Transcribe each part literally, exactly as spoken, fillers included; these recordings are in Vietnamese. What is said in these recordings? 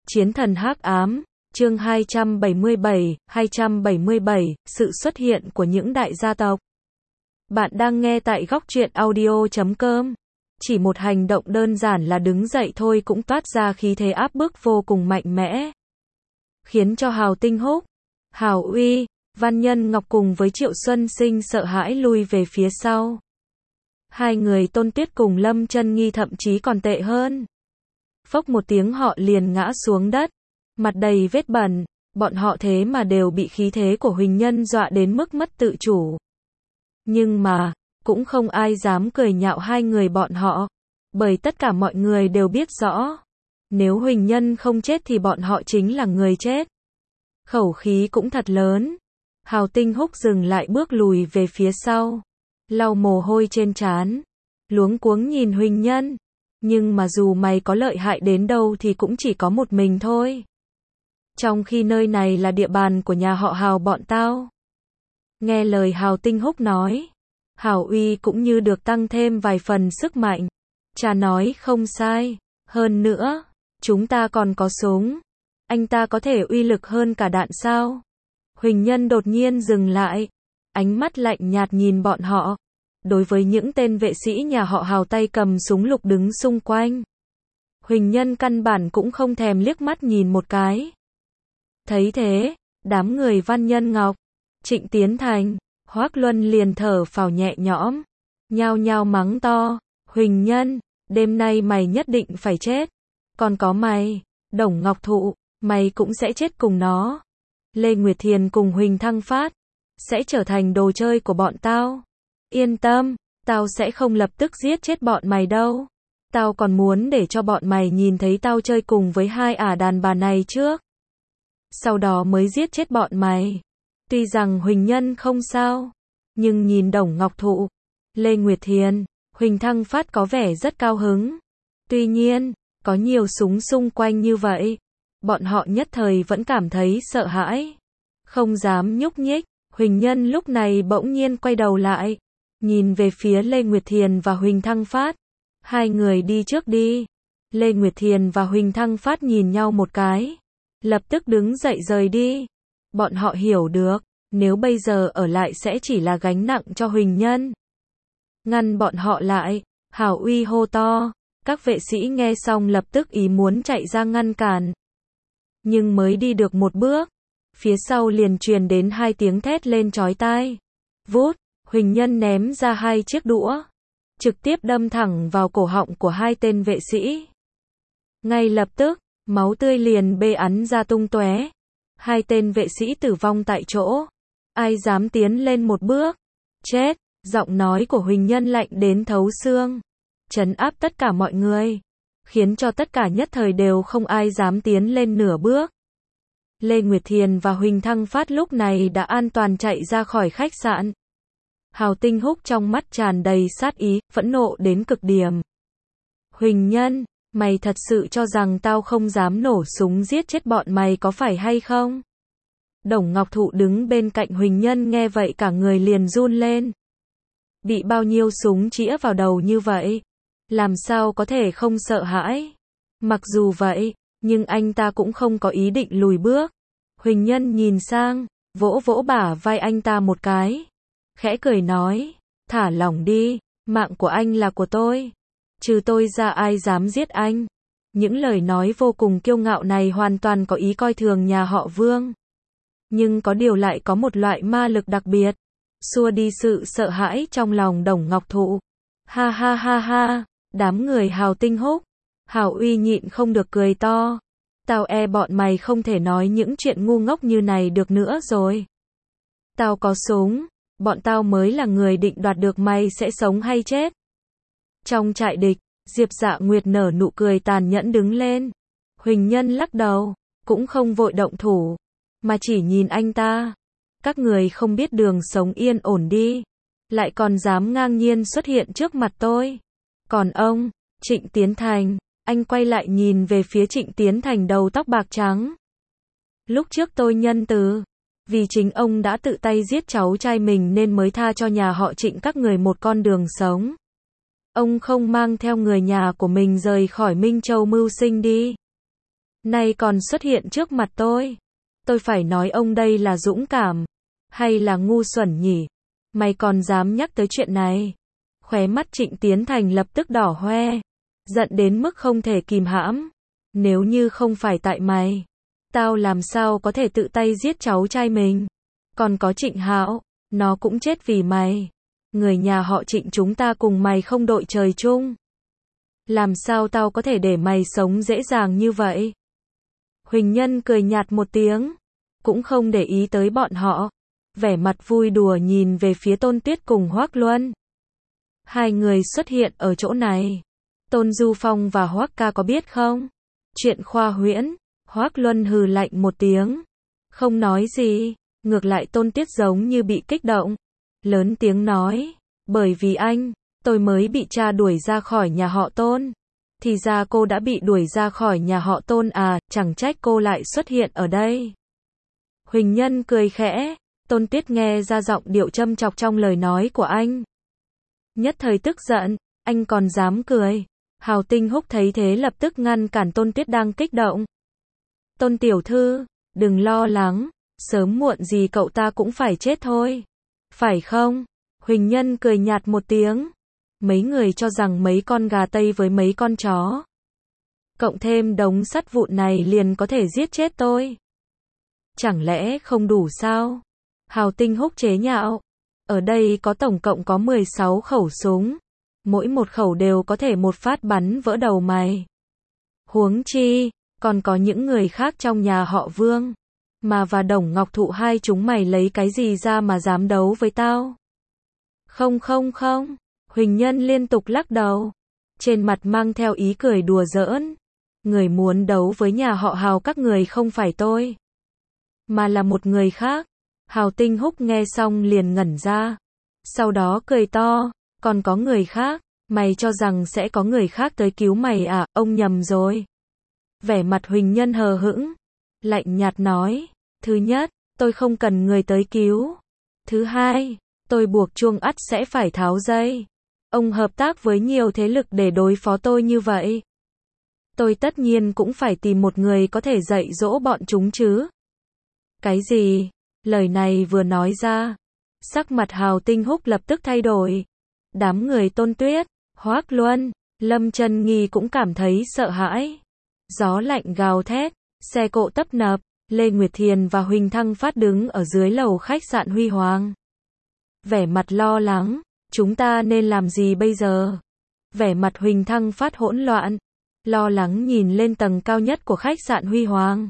Chiến thần hắc ám, chương hai trăm bảy mươi bảy, hai trăm bảy mươi bảy, sự xuất hiện của những đại gia tộc. Bạn đang nghe tại góc truyện audio chấm com. Chỉ một hành động đơn giản là đứng dậy thôi cũng toát ra khí thế áp bức vô cùng mạnh mẽ. Khiến cho Hào Tinh Húc, Hào Uy, Văn Nhân Ngọc cùng với Triệu Xuân Sinh sợ hãi lui về phía sau. Hai người Tôn Tuyết cùng Lâm Chân Nghi thậm chí còn tệ hơn. Phốc một tiếng họ liền ngã xuống đất, mặt đầy vết bẩn, bọn họ thế mà đều bị khí thế của Huỳnh Nhân dọa đến mức mất tự chủ. Nhưng mà, cũng không ai dám cười nhạo hai người bọn họ, bởi tất cả mọi người đều biết rõ, nếu Huỳnh Nhân không chết thì bọn họ chính là người chết. Khẩu khí cũng thật lớn. Hào Tinh Húc dừng lại bước lùi về phía sau, lau mồ hôi trên trán, luống cuống nhìn Huỳnh Nhân. Nhưng mà dù mày có lợi hại đến đâu thì cũng chỉ có một mình thôi. Trong khi nơi này là địa bàn của nhà họ Hào bọn tao. Nghe lời Hào Tinh Húc nói, Hào Uy cũng như được tăng thêm vài phần sức mạnh. Cha nói không sai, hơn nữa, chúng ta còn có súng. Anh ta có thể uy lực hơn cả đạn sao? Huỳnh Nhân đột nhiên dừng lại, ánh mắt lạnh nhạt nhìn bọn họ. Đối với những tên vệ sĩ nhà họ Hào tay cầm súng lục đứng xung quanh, Huỳnh Nhân căn bản cũng không thèm liếc mắt nhìn một cái. Thấy thế, đám người Văn Nhân Ngọc, Trịnh Tiến Thành, Hoắc Luân liền thở phào nhẹ nhõm, nhao nhao mắng to, Huỳnh Nhân, đêm nay mày nhất định phải chết. Còn có mày, Đồng Ngọc Thụ, mày cũng sẽ chết cùng nó. Lê Nguyệt Thiền cùng Huỳnh Thăng Phát, sẽ trở thành đồ chơi của bọn tao. Yên tâm, tao sẽ không lập tức giết chết bọn mày đâu. Tao còn muốn để cho bọn mày nhìn thấy tao chơi cùng với hai ả đàn bà này trước. Sau đó mới giết chết bọn mày. Tuy rằng Huỳnh Nhân không sao, nhưng nhìn Đồng Ngọc Thụ, Lê Nguyệt Thiền, Huỳnh Thăng Phát có vẻ rất cao hứng. Tuy nhiên, có nhiều súng xung quanh như vậy, bọn họ nhất thời vẫn cảm thấy sợ hãi, không dám nhúc nhích. Huỳnh Nhân lúc này bỗng nhiên quay đầu lại, nhìn về phía Lê Nguyệt Thiền và Huỳnh Thăng Phát. Hai người đi trước đi. Lê Nguyệt Thiền và Huỳnh Thăng Phát nhìn nhau một cái, lập tức đứng dậy rời đi. Bọn họ hiểu được, nếu bây giờ ở lại sẽ chỉ là gánh nặng cho Huỳnh Nhân. Ngăn bọn họ lại, Hào Uy hô to. Các vệ sĩ nghe xong lập tức ý muốn chạy ra ngăn cản. Nhưng mới đi được một bước, phía sau liền truyền đến hai tiếng thét lên chói tai. Vút, Huỳnh Nhân ném ra hai chiếc đũa, trực tiếp đâm thẳng vào cổ họng của hai tên vệ sĩ. Ngay lập tức, máu tươi liền bê ắn ra tung tóe. Hai tên vệ sĩ tử vong tại chỗ. Ai dám tiến lên một bước? Chết! Giọng nói của Huỳnh Nhân lạnh đến thấu xương, trấn áp tất cả mọi người, khiến cho tất cả nhất thời đều không ai dám tiến lên nửa bước. Lê Nguyệt Thiền và Huỳnh Thăng Phát lúc này đã an toàn chạy ra khỏi khách sạn. Hào Tinh Húc trong mắt tràn đầy sát ý, phẫn nộ đến cực điểm. Huỳnh Nhân, mày thật sự cho rằng tao không dám nổ súng giết chết bọn mày có phải hay không? Đồng Ngọc Thụ đứng bên cạnh Huỳnh Nhân nghe vậy cả người liền run lên. Bị bao nhiêu súng chĩa vào đầu như vậy, làm sao có thể không sợ hãi? Mặc dù vậy, nhưng anh ta cũng không có ý định lùi bước. Huỳnh Nhân nhìn sang, vỗ vỗ bả vai anh ta một cái, khẽ cười nói, thả lỏng đi, mạng của anh là của tôi. Trừ tôi ra ai dám giết anh? Những lời nói vô cùng kiêu ngạo này hoàn toàn có ý coi thường nhà họ Vương. Nhưng có điều lại có một loại ma lực đặc biệt, xua đi sự sợ hãi trong lòng Đồng Ngọc Thụ. Ha ha ha ha, đám người Hào Tinh Húc, Hào Uy nhịn không được cười to. Tao e bọn mày không thể nói những chuyện ngu ngốc như này được nữa rồi. Tao có súng, bọn tao mới là người định đoạt được mày sẽ sống hay chết. Trong trại địch, Diệp Dạ Nguyệt nở nụ cười tàn nhẫn đứng lên. Huỳnh Nhân lắc đầu, cũng không vội động thủ, mà chỉ nhìn anh ta. Các người không biết đường sống yên ổn đi, lại còn dám ngang nhiên xuất hiện trước mặt tôi. Còn ông, Trịnh Tiến Thành, anh quay lại nhìn về phía Trịnh Tiến Thành đầu tóc bạc trắng. Lúc trước tôi nhân từ, vì chính ông đã tự tay giết cháu trai mình nên mới tha cho nhà họ Trịnh các người một con đường sống. Ông không mang theo người nhà của mình rời khỏi Minh Châu mưu sinh đi. nay còn xuất hiện trước mặt tôi. Tôi phải nói ông đây là dũng cảm, hay là ngu xuẩn nhỉ? Mày còn dám nhắc tới chuyện này? Khóe mắt Trịnh Tiến Thành lập tức đỏ hoe, giận đến mức không thể kìm hãm. Nếu như không phải tại mày, tao làm sao có thể tự tay giết cháu trai mình? Còn có Trịnh Hạo, nó cũng chết vì mày. Người nhà họ Trịnh chúng ta cùng mày không đội trời chung. Làm sao tao có thể để mày sống dễ dàng như vậy? Huỳnh Nhân cười nhạt một tiếng, cũng không để ý tới bọn họ, vẻ mặt vui đùa nhìn về phía Tôn Tuyết cùng Hoắc Luân. Hai người xuất hiện ở chỗ này. Tôn Du Phong và Hoắc ca có biết không? Chuyện khoa huyễn. Hoắc Luân hừ lạnh một tiếng, không nói gì, ngược lại Tôn Tuyết giống như bị kích động, lớn tiếng nói, bởi vì anh, tôi mới bị cha đuổi ra khỏi nhà họ Tôn. Thì ra cô đã bị đuổi ra khỏi nhà họ Tôn à, chẳng trách cô lại xuất hiện ở đây. Huỳnh Nhân cười khẽ, Tôn Tuyết nghe ra giọng điệu châm chọc trong lời nói của anh. Nhất thời tức giận, anh còn dám cười. Hào Tinh Húc thấy thế lập tức ngăn cản Tôn Tuyết đang kích động. Tôn tiểu thư, đừng lo lắng, sớm muộn gì cậu ta cũng phải chết thôi. Phải không? Huỳnh Nhân cười nhạt một tiếng. Mấy người cho rằng mấy con gà Tây với mấy con chó, cộng thêm đống sắt vụn này liền có thể giết chết tôi. Chẳng lẽ không đủ sao? Hào Tinh Húc chế nhạo. Ở đây có tổng cộng có mười sáu khẩu súng. Mỗi một khẩu đều có thể một phát bắn vỡ đầu mày. Huống chi, còn có những người khác trong nhà họ Vương. Mà và Đồng Ngọc Thụ hai chúng mày lấy cái gì ra mà dám đấu với tao? Không không không. Huỳnh Nhân liên tục lắc đầu, trên mặt mang theo ý cười đùa giỡn. Người muốn đấu với nhà họ Hào các người không phải tôi, mà là một người khác. Hào Tinh Húc nghe xong liền ngẩn ra, sau đó cười to, còn có người khác, mày cho rằng sẽ có người khác tới cứu mày à, ông nhầm rồi. Vẻ mặt Huỳnh Nhân hờ hững, lạnh nhạt nói, thứ nhất, tôi không cần người tới cứu. Thứ hai, tôi buộc chuông ắt sẽ phải tháo dây. Ông hợp tác với nhiều thế lực để đối phó tôi như vậy. Tôi tất nhiên cũng phải tìm một người có thể dạy dỗ bọn chúng chứ. Cái gì? Lời này vừa nói ra, sắc mặt Hào Tinh Húc lập tức thay đổi. Đám người Tôn Tuyết, Hoắc Luân, Lâm Chân Nghi cũng cảm thấy sợ hãi. Gió lạnh gào thét, xe cộ tấp nập, Lê Nguyệt Thiền và Huỳnh Thăng Phát đứng ở dưới lầu khách sạn Huy Hoàng. Vẻ mặt lo lắng, chúng ta nên làm gì bây giờ? Vẻ mặt Huỳnh Thăng Phát hỗn loạn, lo lắng nhìn lên tầng cao nhất của khách sạn Huy Hoàng.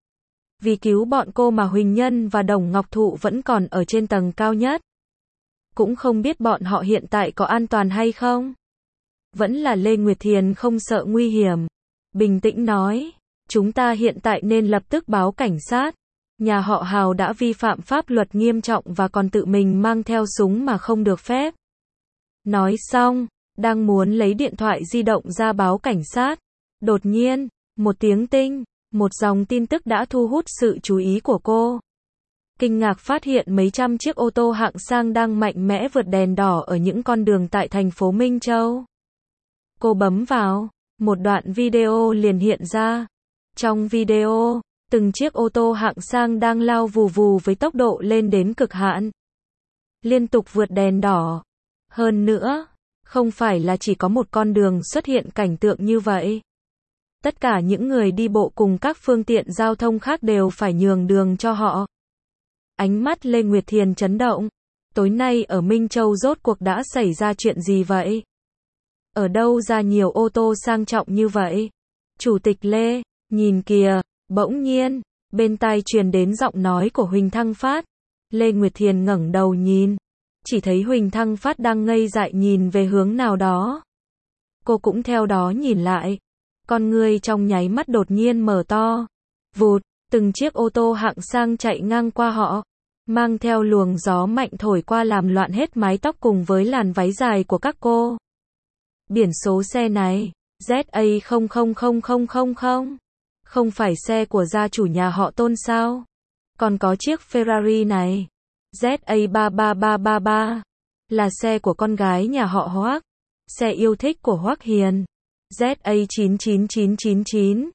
Vì cứu bọn cô mà Huỳnh Nhân và Đồng Ngọc Thụ vẫn còn ở trên tầng cao nhất. Cũng không biết bọn họ hiện tại có an toàn hay không? Vẫn là Lê Nguyệt Thiền không sợ nguy hiểm, bình tĩnh nói, chúng ta hiện tại nên lập tức báo cảnh sát. Nhà họ Hào đã vi phạm pháp luật nghiêm trọng và còn tự mình mang theo súng mà không được phép. Nói xong, đang muốn lấy điện thoại di động ra báo cảnh sát. Đột nhiên, một tiếng tinh, một dòng tin tức đã thu hút sự chú ý của cô. Kinh ngạc phát hiện mấy trăm chiếc ô tô hạng sang đang mạnh mẽ vượt đèn đỏ ở những con đường tại thành phố Minh Châu. Cô bấm vào, một đoạn video liền hiện ra. Trong video, từng chiếc ô tô hạng sang đang lao vù vù với tốc độ lên đến cực hạn, liên tục vượt đèn đỏ. Hơn nữa, không phải là chỉ có một con đường xuất hiện cảnh tượng như vậy. Tất cả những người đi bộ cùng các phương tiện giao thông khác đều phải nhường đường cho họ. Ánh mắt Lê Nguyệt Thiền chấn động. Tối nay ở Minh Châu rốt cuộc đã xảy ra chuyện gì vậy? Ở đâu ra nhiều ô tô sang trọng như vậy? Chủ tịch Lê, nhìn kìa, bỗng nhiên, bên tai truyền đến giọng nói của Huỳnh Thăng Phát. Lê Nguyệt Thiền ngẩng đầu nhìn, chỉ thấy Huỳnh Thăng Phát đang ngây dại nhìn về hướng nào đó. Cô cũng theo đó nhìn lại, con người trong nháy mắt đột nhiên mở to. Vụt, từng chiếc ô tô hạng sang chạy ngang qua họ, mang theo luồng gió mạnh thổi qua làm loạn hết mái tóc cùng với làn váy dài của các cô. Biển số xe này, Z A không không không không không không, không phải xe của gia chủ nhà họ Tôn sao? Còn có chiếc Ferrari này, Z A ba ba ba ba ba, là xe của con gái nhà họ Hoắc, xe yêu thích của Hoắc Hiền. Z A chín chín chín chín chín,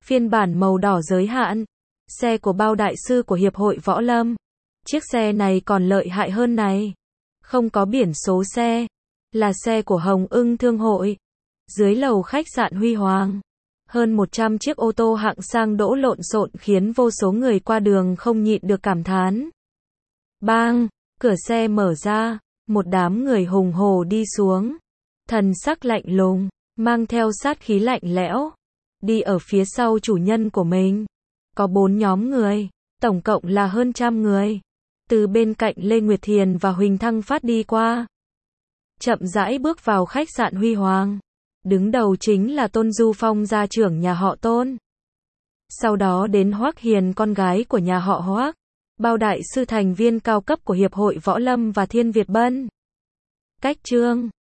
Phiên bản màu đỏ giới hạn. Xe của bao đại sư của Hiệp hội Võ Lâm. Chiếc xe này còn lợi hại hơn này. Không có biển số xe. Là xe của Hồng Ưng Thương hội. Dưới lầu khách sạn Huy Hoàng. Hơn một trăm chiếc ô tô hạng sang đỗ lộn xộn khiến vô số người qua đường không nhịn được cảm thán. Bang! Cửa xe mở ra. Một đám người hùng hổ đi xuống. Thần sắc lạnh lùng. Mang theo sát khí lạnh lẽo. Đi ở phía sau chủ nhân của mình. Có bốn nhóm người. Tổng cộng là hơn trăm người. Từ bên cạnh Lê Nguyệt Thiền và Huỳnh Thăng Phát đi qua. Chậm rãi bước vào khách sạn Huy Hoàng. Đứng đầu chính là Tôn Du Phong gia trưởng nhà họ Tôn. Sau đó đến Hoắc Hiền con gái của nhà họ Hoắc. Bao đại sư thành viên cao cấp của Hiệp hội Võ Lâm và Thiên Việt Bân. Cách chương